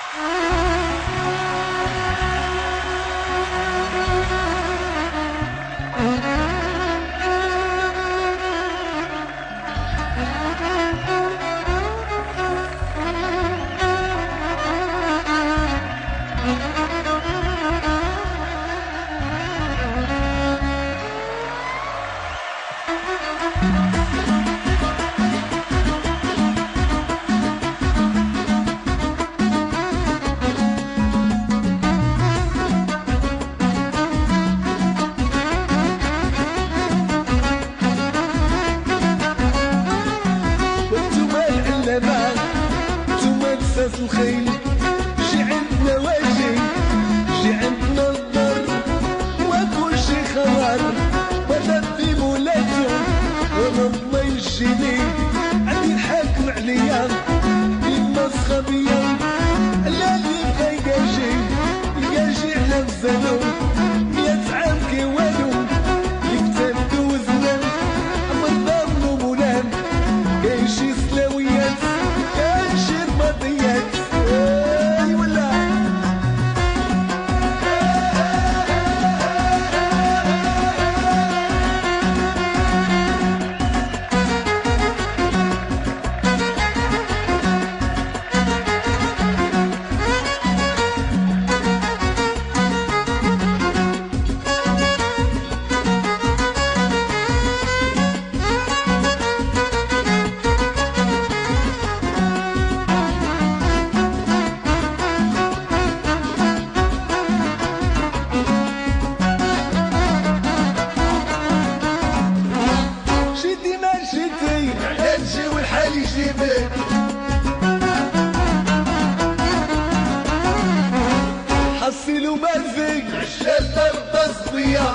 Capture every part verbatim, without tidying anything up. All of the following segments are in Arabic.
الخيل جي عندنا واجي جي عندنا الضر وكل شي خضر ولا في مولاتو وانا الله يجيني عندي الحاكم عليا ديما صخبيا لا اللي بغا يجي يجي على الزانو مية عام كي والو يكتب دوزنا عمر ضامنو مولان كاين شي سلاويات كاين شي رماديات اي ولا حصلوا مازق الشلة التصفية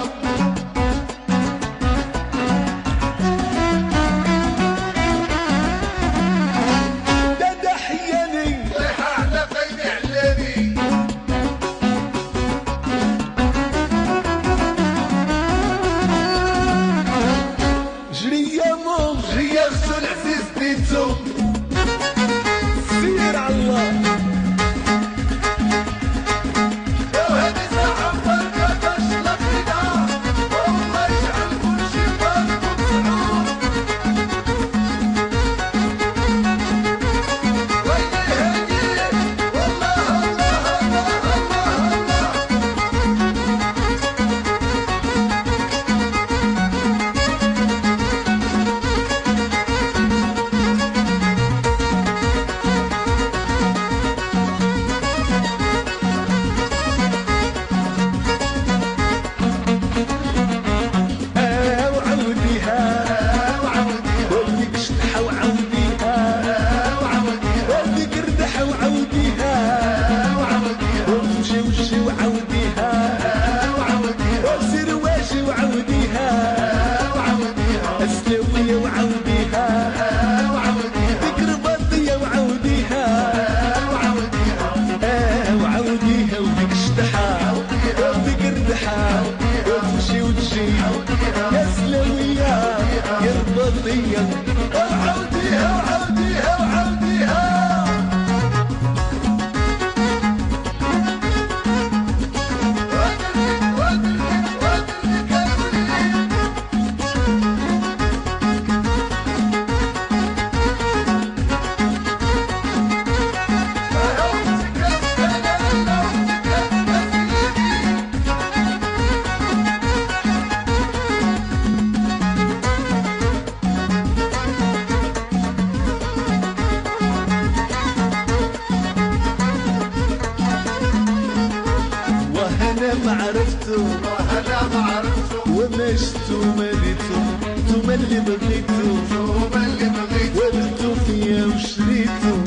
دادا حياني طيحة على قيد علاني جري يا مام جري يا غسل عزيز بيتو سير على الله وعوديها وعوديها وعوديها ما عرفتو انا ما عرفتو وما شفتو ما ريتو نتوما اللي بغيتو نتوما اللي بغيتو ولدتو فيا وشريتو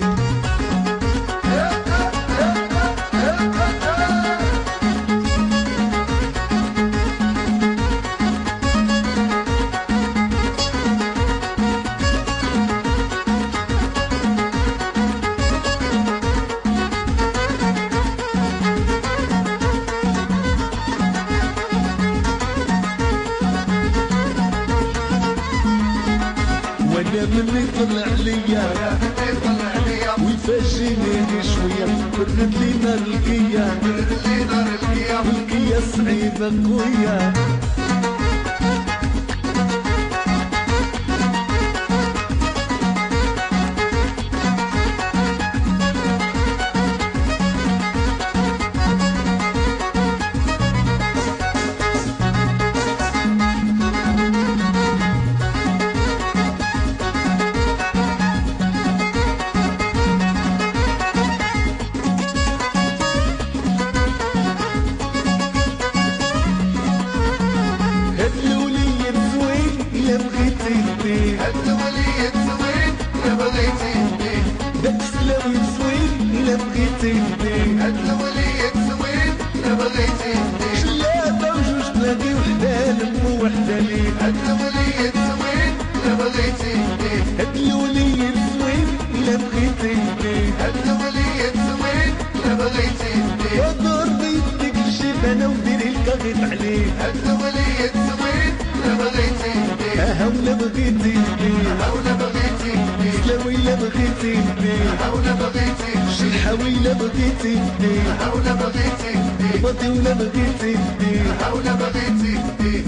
وانا مني طلع ليا ويفوت فاجيني شوية برد لي نار القيا برد لي نار القيا القيا صعيبة قوية هالولية زوين إلا بغيتي تبيه داك سلاوي زوين إلا بغيتي تبيه هالولية زوين إلا بغيتي تبيه شلابة وجوج تلاقي وحدة لم وحدة ليه هالولية زوين إلا بغيتي تبيه هالولية زوين إلا بغيتي تبيه هالولية زوين إلا بغيتي تبيه ودور بيدك الجبانة وديري الكاغيط عليه هالولية زوين إلا بغيتي تبيه ها ولا بغيتي تبيه هاولا بغيتي تبيه سلاوي لا بغيتي تبيه هاولا بغيتي شلحاوي لا بغيتي تبيه هاولا بغيتي تبيه بطي ولا بغيتي تبيه هاولا بغيتي تبيه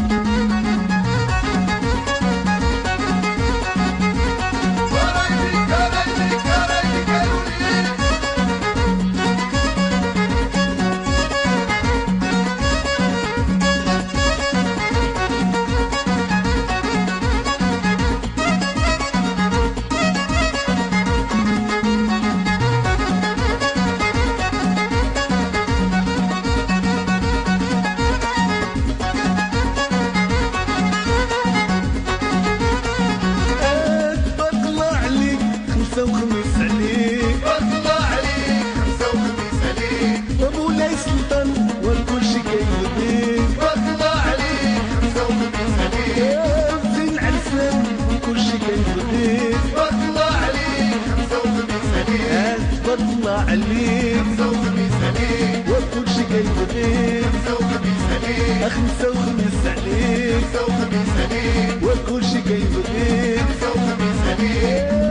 وخميس عليك بطلع عليك خمسة وخميس عليك ومولاي سلطان والكل شي كيرضيك بطلع عليك خمسة وخميس عليك زين عرسان والكل شي كيرضيك بطلع عليك خمسة وخميس عليك بطلع عليك خمسة وخميس عليك والكل شي كيرضيك خمسة وخميس عليك خمسة وخميس عليك خمسة وخميس عليك والكل شي كيرضيك خمسة وخميس عليك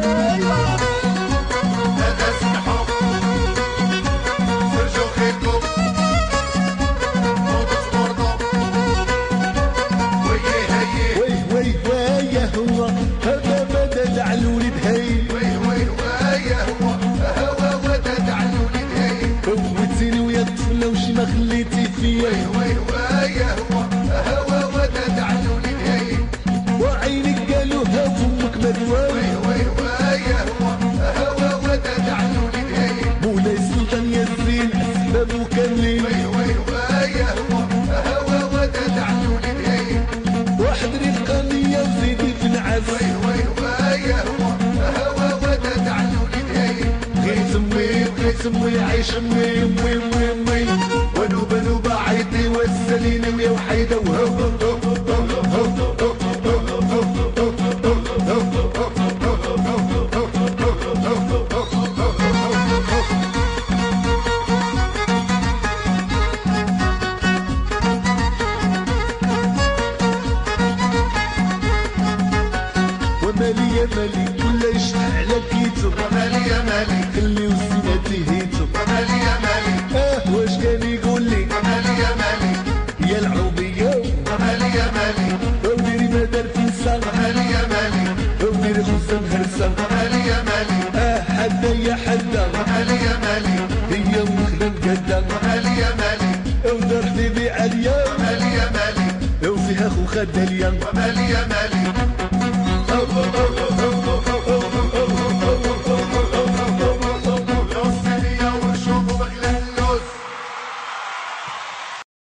ما خليتي فيا وي وي ويا هو هوا وداد علوني الهي وعينك قالوها فمك مدواوي وي وي ويا هو هوا وداد علوني الهي مولاي سلطان يا الزين اسبابه كاملين وي وي ويا هو هوا وداد علوني الهي واحد رفقانية وزيدي في العز وي وي ويا هو هوا وداد علوني الهي غير سمي غير سمي عايش امي امي امي امي ونوب نوب عيدي والسلينة ويا وحيدة وهو ومالي يا مالي كل يشتح على كيتو ومالي يا مالي خليو سنتي هيتو ومالي يا مالي اه واش كان يقول لي ومالي يا مالي يا العروبية ومالي يا مالي وديري ما دار في نسان ومالي يا مالي وديري خصم هرسان ومالي يا مالي اه حدا يا حدا ومالي يا مالي هي وخدم قدا ومالي يا مالي ودار حبيبي عليا ومالي يا مالي وفيها خو خد اليوم ومالي يا مالي